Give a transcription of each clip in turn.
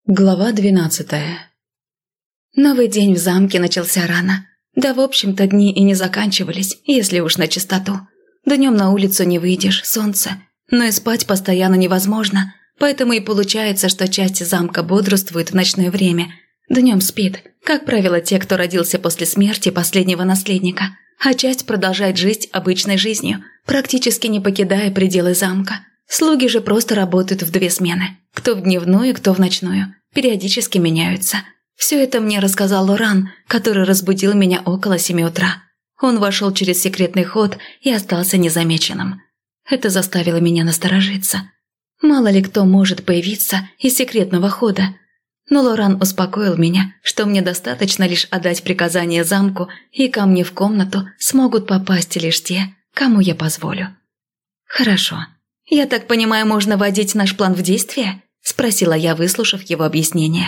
Глава 12. Новый день в замке начался рано. Да, в общем-то, дни и не заканчивались, если уж на чистоту. Днем на улицу не выйдешь, солнце. Но и спать постоянно невозможно, поэтому и получается, что часть замка бодрствует в ночное время. Днем спит, как правило, те, кто родился после смерти последнего наследника, а часть продолжает жить обычной жизнью, практически не покидая пределы замка. Слуги же просто работают в 2 смены. Кто в дневную, кто в ночную. Периодически меняются. Все это мне рассказал Лоран, который разбудил меня около 7 утра. Он вошел через секретный ход и остался незамеченным. Это заставило меня насторожиться. Мало ли кто может появиться из секретного хода. Но Лоран успокоил меня, что мне достаточно лишь отдать приказание замку, и ко мне в комнату смогут попасть лишь те, кому я позволю. «Хорошо. Я так понимаю, можно вводить наш план в действие?» – спросила я, выслушав его объяснение.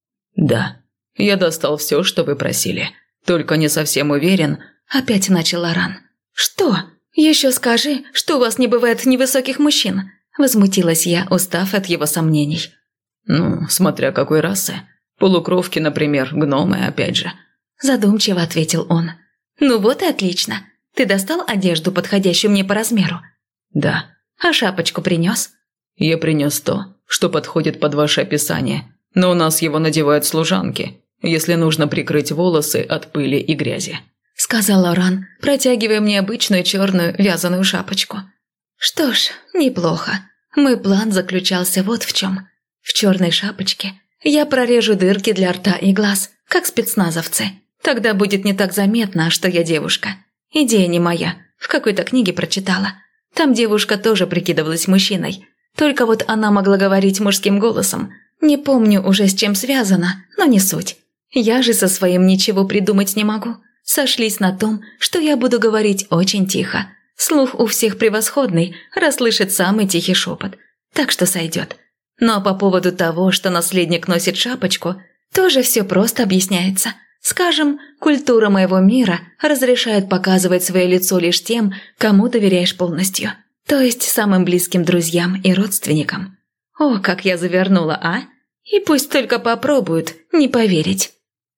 «Да, я достал все, что вы просили. Только не совсем уверен», – опять начал Лоран. «Что? Еще скажи, что у вас не бывает невысоких мужчин?» – возмутилась я, устав от его сомнений. «Ну, смотря какой расы. Полукровки, например, гномы, опять же», – задумчиво ответил он. «Ну вот и отлично. Ты достал одежду, подходящую мне по размеру?» «Да». «А шапочку принес?» «Я принес то, что подходит под ваше описание, но у нас его надевают служанки, если нужно прикрыть волосы от пыли и грязи», – сказал Лоран, протягивая мне обычную черную вязаную шапочку. «Что ж, неплохо. Мой план заключался вот в чем. В черной шапочке я прорежу дырки для рта и глаз, как спецназовцы. Тогда будет не так заметно, что я девушка. Идея не моя, в какой-то книге прочитала. Там девушка тоже прикидывалась мужчиной. Только вот она могла говорить мужским голосом. Не помню уже, с чем связано, но не суть. Я же со своим ничего придумать не могу. Сошлись на том, что я буду говорить очень тихо. Слух у всех превосходный, расслышит самый тихий шепот. Так что сойдет. Но по поводу того, что наследник носит шапочку, тоже все просто объясняется. Скажем, культура моего мира разрешает показывать свое лицо лишь тем, кому доверяешь полностью. То есть самым близким друзьям и родственникам. О, как я завернула, а? И пусть только попробуют не поверить.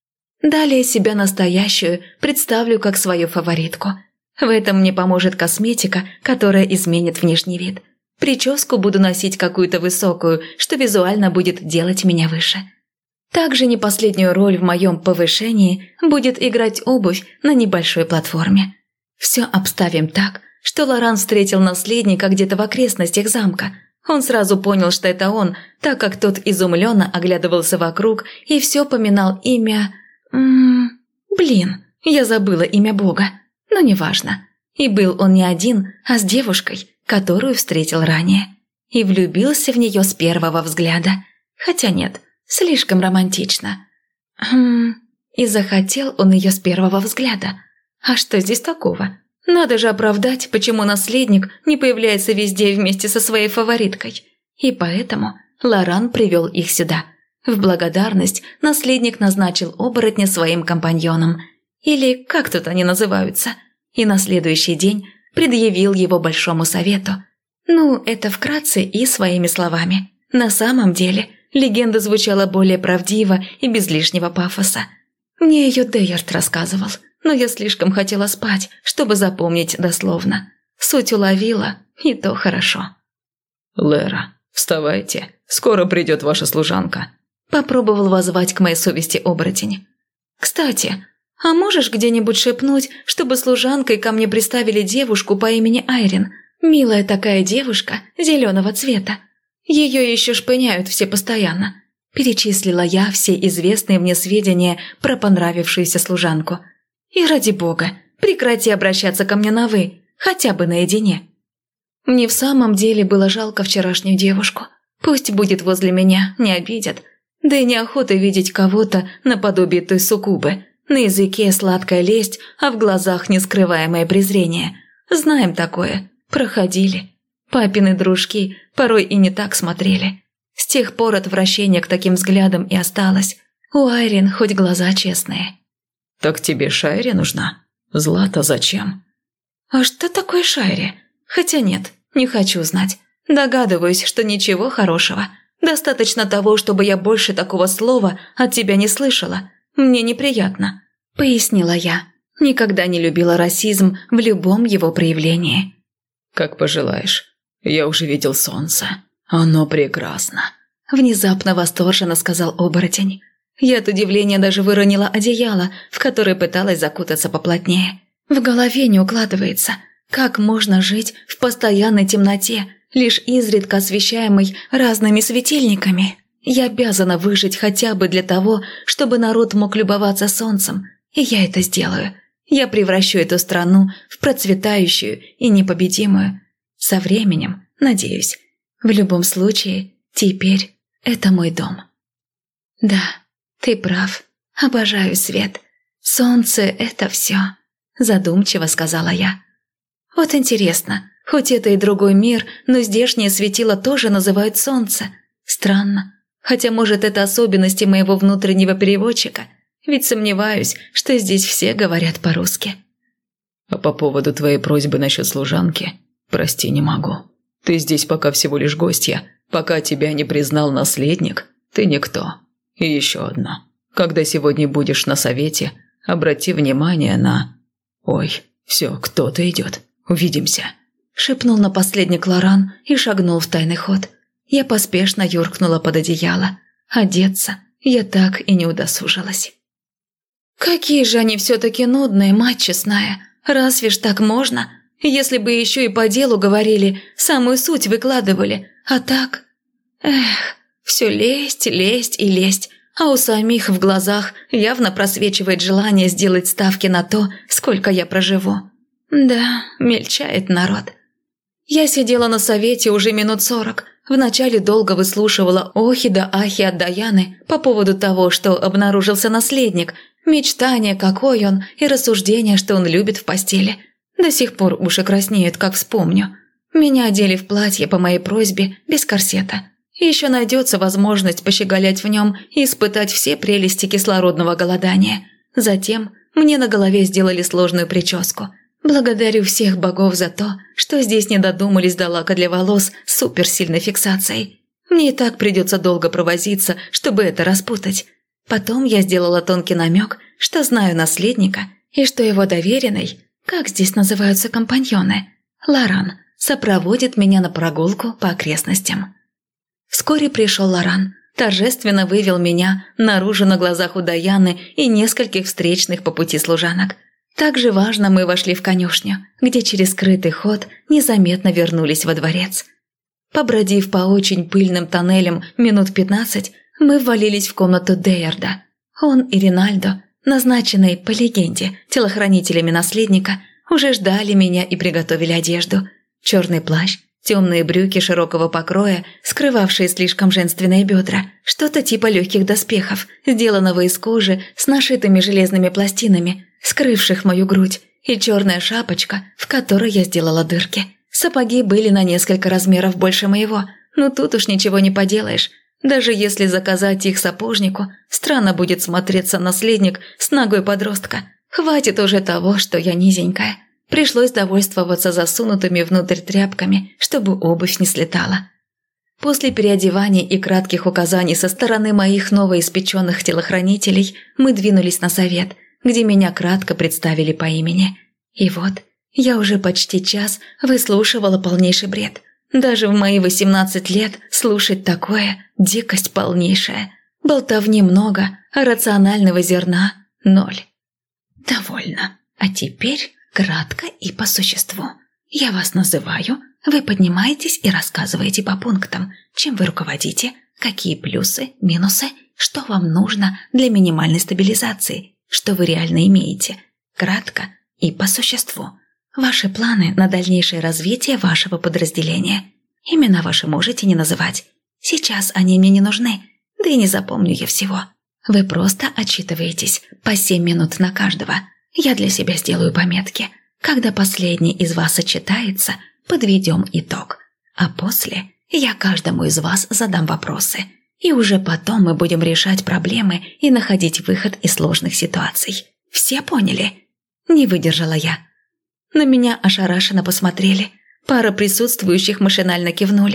Далее себя настоящую представлю как свою фаворитку. В этом мне поможет косметика, которая изменит внешний вид. Прическу буду носить какую-то высокую, что визуально будет делать меня выше. Также не последнюю роль в моем повышении будет играть обувь на небольшой платформе. Все обставим так, что Лоран встретил наследника где-то в окрестностях замка. Он сразу понял, что это он, так как тот изумленно оглядывался вокруг и все поминал имя... я забыла имя Бога, но неважно. И был он не один, а с девушкой, которую встретил ранее. И влюбился в нее с первого взгляда. Хотя нет, слишком романтично. И захотел он ее с первого взгляда. А что здесь такого? Надо же оправдать, почему наследник не появляется везде вместе со своей фавориткой. И поэтому Лоран привел их сюда. В благодарность наследник назначил оборотня своим компаньоном. Или как тут они называются. И на следующий день предъявил его большому совету. Ну, это вкратце и своими словами. На самом деле... легенда звучала более правдиво и без лишнего пафоса. Мне ее Дейерт рассказывал, но я слишком хотела спать, чтобы запомнить дословно. Суть уловила, и то хорошо. «Лера, вставайте, скоро придет ваша служанка», – попробовал воззвать к моей совести оборотень. «Кстати, а можешь где-нибудь шепнуть, чтобы служанкой ко мне приставили девушку по имени Айрин? Милая такая девушка, зеленого цвета. Ее еще шпыняют все постоянно», – перечислила я все известные мне сведения про понравившуюся служанку. «И ради бога, прекрати обращаться ко мне на «вы», хотя бы наедине». Мне в самом деле было жалко вчерашнюю девушку. Пусть будет возле меня, не обидят. Да и неохота видеть кого-то наподобие той суккубы. На языке сладкая лесть, а в глазах нескрываемое презрение. Знаем такое, проходили. Папины дружки порой и не так смотрели. С тех пор отвращение к таким взглядам и осталось. У Айрин хоть глаза честные. «Так тебе Шайри нужна? Злата зачем?» «А что такое Шайри? Хотя нет, не хочу знать. Догадываюсь, что ничего хорошего. Достаточно того, чтобы я больше такого слова от тебя не слышала. Мне неприятно», – пояснила я. Никогда не любила расизм в любом его проявлении. «Как пожелаешь. Я уже видел солнце. Оно прекрасно», – внезапно восторженно сказал оборотень. Я от удивления даже выронила одеяло, в которое пыталась закутаться поплотнее. В голове не укладывается, как можно жить в постоянной темноте, лишь изредка освещаемой разными светильниками. Я обязана выжить хотя бы для того, чтобы народ мог любоваться солнцем, и я это сделаю. Я превращу эту страну в процветающую и непобедимую. Со временем, надеюсь. В любом случае, теперь это мой дом. Да, ты прав. Обожаю свет. Солнце – это все. Задумчиво сказала я. Вот интересно, хоть это и другой мир, но здешнее светило тоже называют солнце. Странно. Хотя, может, это особенности моего внутреннего переводчика, ведь сомневаюсь, что здесь все говорят по-русски. А по поводу твоей просьбы насчет служанки, прости, не могу. Ты здесь пока всего лишь гостья. Пока тебя не признал наследник, ты никто. И еще одно. Когда сегодня будешь на совете, обрати внимание на... Ой, все, кто-то идет. Увидимся. Шепнул на последний Лоран и шагнул в тайный ход. Я поспешно юркнула под одеяло. Одеться я так и не удосужилась. Какие же они все-таки нудные, мать честная. Разве ж так можно? Если бы еще и по делу говорили, самую суть выкладывали. А так... все лезть, лезть и лезть. А у самих в глазах явно просвечивает желание сделать ставки на то, сколько я проживу. Да, мельчает народ. Я сидела на совете уже минут 40. Вначале долго выслушивала охи да ахи от Даяны по поводу того, что обнаружился наследник, мечтание, какой он, и рассуждение, что он любит в постели. До сих пор уши краснеют, как вспомню. Меня одели в платье по моей просьбе, без корсета. Еще найдется возможность пощеголять в нем и испытать все прелести кислородного голодания. Затем мне на голове сделали сложную прическу. Благодарю всех богов за то, что здесь не додумались до лака для волос с суперсильной фиксацией. Мне и так придется долго провозиться, чтобы это распутать. Потом я сделала тонкий намек, что знаю наследника, и что его доверенный, как здесь называются компаньоны, Лоран, сопроводит меня на прогулку по окрестностям. Вскоре пришел Лоран, торжественно вывел меня наружу на глазах у Даяны и нескольких встречных по пути служанок. Также важно мы вошли в конюшню, где через скрытый ход незаметно вернулись во дворец. Побродив по очень пыльным тоннелям минут 15, мы ввалились в комнату Дейарда. Он и Ринальдо, назначенные, по легенде, телохранителями наследника, уже ждали меня и приготовили одежду. Черный плащ, темные брюки широкого покроя, скрывавшие слишком женственные бедра, что-то типа легких доспехов, сделанного из кожи с нашитыми железными пластинами, скрывших мою грудь, и черная шапочка, в которой я сделала дырки. Сапоги были на несколько размеров больше моего, но тут уж ничего не поделаешь. Даже если заказать их сапожнику, странно будет смотреться наследник с ногой подростка. Хватит уже того, что я низенькая. Пришлось довольствоваться засунутыми внутрь тряпками, чтобы обувь не слетала. После переодевания и кратких указаний со стороны моих новоиспеченных телохранителей мы двинулись на совет, где меня кратко представили по имени. И вот я уже почти час выслушивала полнейший бред. Даже в мои 18 лет слушать такое – дикость полнейшая. Болтовни много, а рационального зерна – 0. Довольно. А теперь кратко и по существу. Я вас называю, вы поднимаетесь и рассказываете по пунктам, чем вы руководите, какие плюсы, минусы, что вам нужно для минимальной стабилизации, что вы реально имеете. Кратко и по существу. Ваши планы на дальнейшее развитие вашего подразделения. Имена ваши можете не называть. Сейчас они мне не нужны, да и не запомню я всего. Вы просто отчитываетесь по 7 минут на каждого. Я для себя сделаю пометки. Когда последний из вас отчитается, подведем итог. А после я каждому из вас задам вопросы. И уже потом мы будем решать проблемы и находить выход из сложных ситуаций. Все поняли? Не выдержала я. На меня ошарашенно посмотрели. Пара присутствующих машинально кивнули.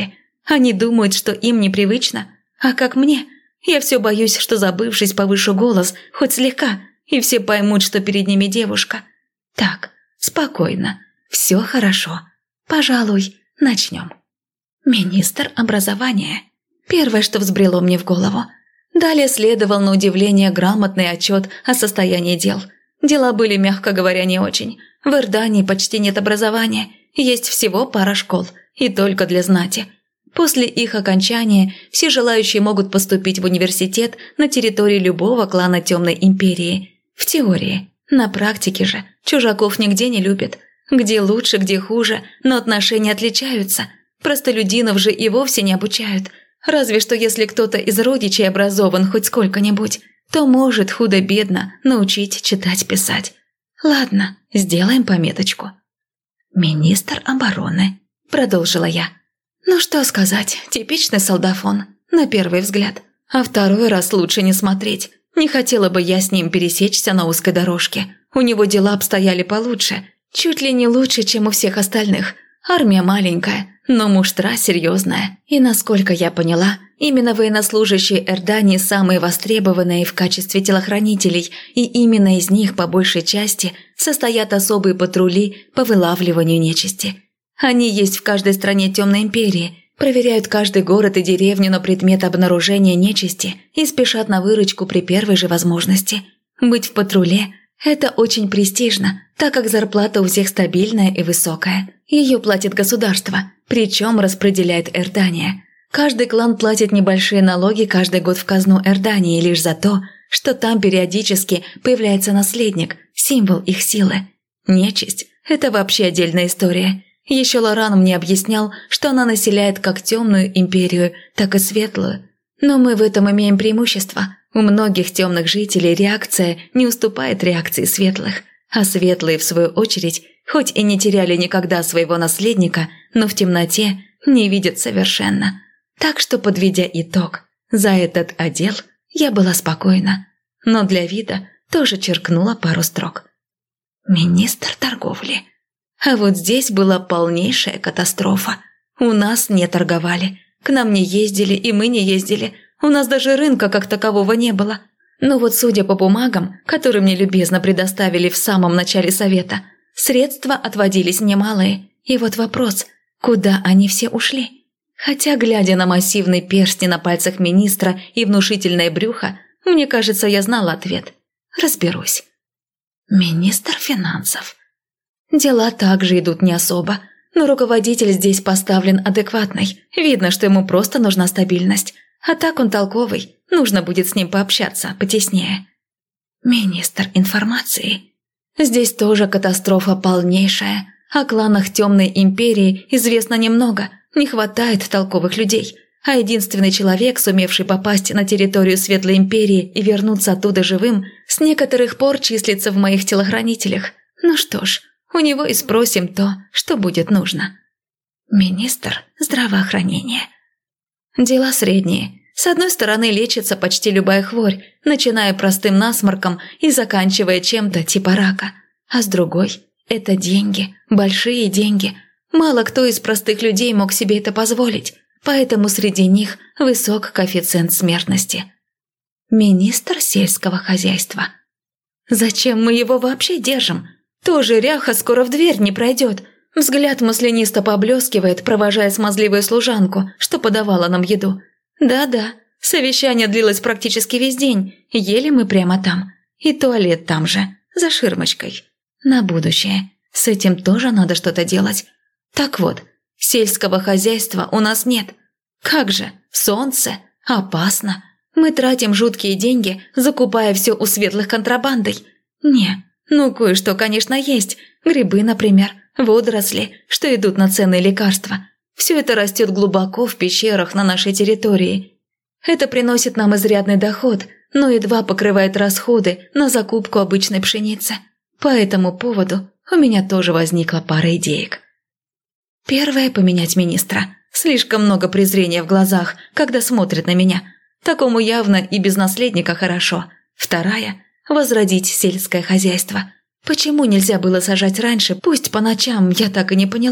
Они думают, что им непривычно. А как мне? Я все боюсь, что, забывшись, повышу голос, хоть слегка, и все поймут, что перед ними девушка. Так, спокойно, все хорошо. Пожалуй, начнем. Министр образования. Первое, что взбрело мне в голову. Далее следовал на удивление грамотный отчет о состоянии дел. Дела были, мягко говоря, не очень. В Иордании почти нет образования, есть всего пара школ, и только для знати. После их окончания все желающие могут поступить в университет на территории любого клана Темной Империи. В теории. На практике же чужаков нигде не любят. Где лучше, где хуже, но отношения отличаются. Простолюдинов же и вовсе не обучают. Разве что если кто-то из родичей образован хоть сколько-нибудь, то может худо-бедно научить читать-писать. Ладно, сделаем пометочку. «Министр обороны», – продолжила я. Ну что сказать, типичный солдафон, на первый взгляд. А второй раз лучше не смотреть. Не хотела бы я с ним пересечься на узкой дорожке. У него дела обстояли получше, чуть ли не лучше, чем у всех остальных. Армия маленькая, но муштра серьезная. И насколько я поняла, именно военнослужащие Иордании самые востребованные в качестве телохранителей, и именно из них по большей части состоят особые патрули по вылавливанию нечисти. Они есть в каждой стране Темной Империи, проверяют каждый город и деревню на предмет обнаружения нечисти и спешат на выручку при первой же возможности. Быть в патруле – это очень престижно, так как зарплата у всех стабильная и высокая. Ее платит государство, причем распределяет Иордания. Каждый клан платит небольшие налоги каждый год в казну Иордании лишь за то, что там периодически появляется наследник, символ их силы. Нечисть – это вообще отдельная история. Еще Лоран мне объяснял, что она населяет как темную империю, так и светлую. Но мы в этом имеем преимущество. У многих темных жителей реакция не уступает реакции светлых. А светлые, в свою очередь, хоть и не теряли никогда своего наследника, но в темноте не видят совершенно. Так что, подведя итог, за этот отдел я была спокойна. Но для вида тоже черкнула пару строк. Министр торговли. А вот здесь была полнейшая катастрофа. У нас не торговали. К нам не ездили, и мы не ездили. У нас даже рынка как такового не было. Но вот судя по бумагам, которые мне любезно предоставили в самом начале совета, средства отводились немалые. И вот вопрос, куда они все ушли? Хотя, глядя на массивный перстень на пальцах министра и внушительное брюхо, мне кажется, я знала ответ. Разберусь. Министр финансов. Дела также идут не особо, но руководитель здесь поставлен адекватный. Видно, что ему просто нужна стабильность. А так он толковый, нужно будет с ним пообщаться потеснее. Министр информации. Здесь тоже катастрофа полнейшая. О кланах Темной Империи известно немного, не хватает толковых людей. А единственный человек, сумевший попасть на территорию Светлой Империи и вернуться оттуда живым, с некоторых пор числится в моих телохранителях. Ну что ж, у него и спросим то, что будет нужно. Министр здравоохранения. Дела средние. С одной стороны, лечится почти любая хворь, начиная простым насморком и заканчивая чем-то типа рака. А с другой – это деньги, большие деньги. Мало кто из простых людей мог себе это позволить, поэтому среди них высок коэффициент смертности. Министр сельского хозяйства. Зачем мы его вообще держим? Тоже ряха скоро в дверь не пройдет. Взгляд маслянисто поблескивает, провожая смазливую служанку, что подавала нам еду. Да-да, совещание длилось практически весь день, ели мы прямо там. И туалет там же, за ширмочкой. На будущее. С этим тоже надо что-то делать. Так вот, сельского хозяйства у нас нет. Как же, солнце, опасно. Мы тратим жуткие деньги, закупая все у светлых контрабандой. Не, ну кое-что, конечно, есть. Грибы, например, водоросли, что идут на ценные лекарства. Все это растет глубоко в пещерах на нашей территории. Это приносит нам изрядный доход, но едва покрывает расходы на закупку обычной пшеницы. По этому поводу у меня тоже возникла пара идеек. Первое – поменять министра. Слишком много презрения в глазах, когда смотрит на меня. Такому явно и без наследника хорошо. Вторая – возродить сельское хозяйство. Почему нельзя было сажать раньше, пусть по ночам, я так и не поняла.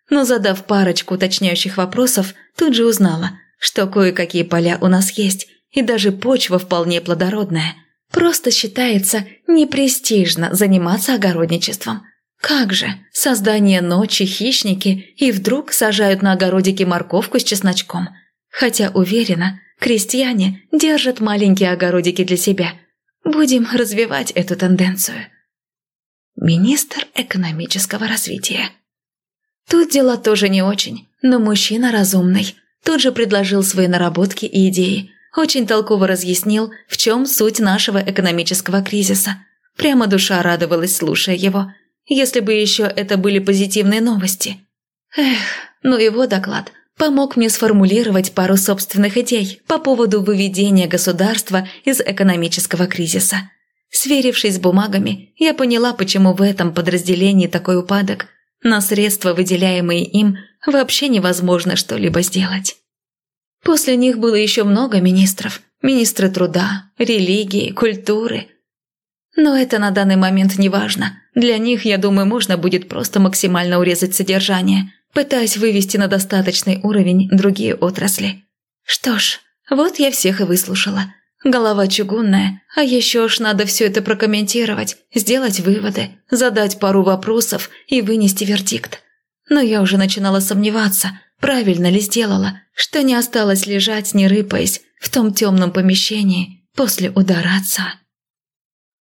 но задав парочку уточняющих вопросов, тут же узнала, что кое-какие поля у нас есть, и даже почва вполне плодородная. Просто считается непрестижно заниматься огородничеством. Как же, создание ночи хищники и вдруг сажают на огородике морковку с чесночком. Хотя, уверена, крестьяне держат маленькие огородики для себя. Будем развивать эту тенденцию. Министр экономического развития. Тут дела тоже не очень, но мужчина разумный. Тут же предложил свои наработки и идеи. Очень толково разъяснил, в чем суть нашего экономического кризиса. Прямо душа радовалась, слушая его. Если бы еще это были позитивные новости. Но его доклад помог мне сформулировать пару собственных идей по поводу выведения государства из экономического кризиса. Сверившись с бумагами, я поняла, почему в этом подразделении такой упадок. На средства, выделяемые им, вообще невозможно что-либо сделать. После них было еще много министров. Министры труда, религии, культуры. Но это на данный момент не важно. Для них, я думаю, можно будет просто максимально урезать содержание, пытаясь вывести на достаточный уровень другие отрасли. Что ж, вот я всех и выслушала. Голова чугунная, а еще ж надо все это прокомментировать, сделать выводы, задать пару вопросов и вынести вердикт. Но я уже начинала сомневаться, правильно ли сделала, что не осталось лежать, не рыпаясь, в том темном помещении после удара отца.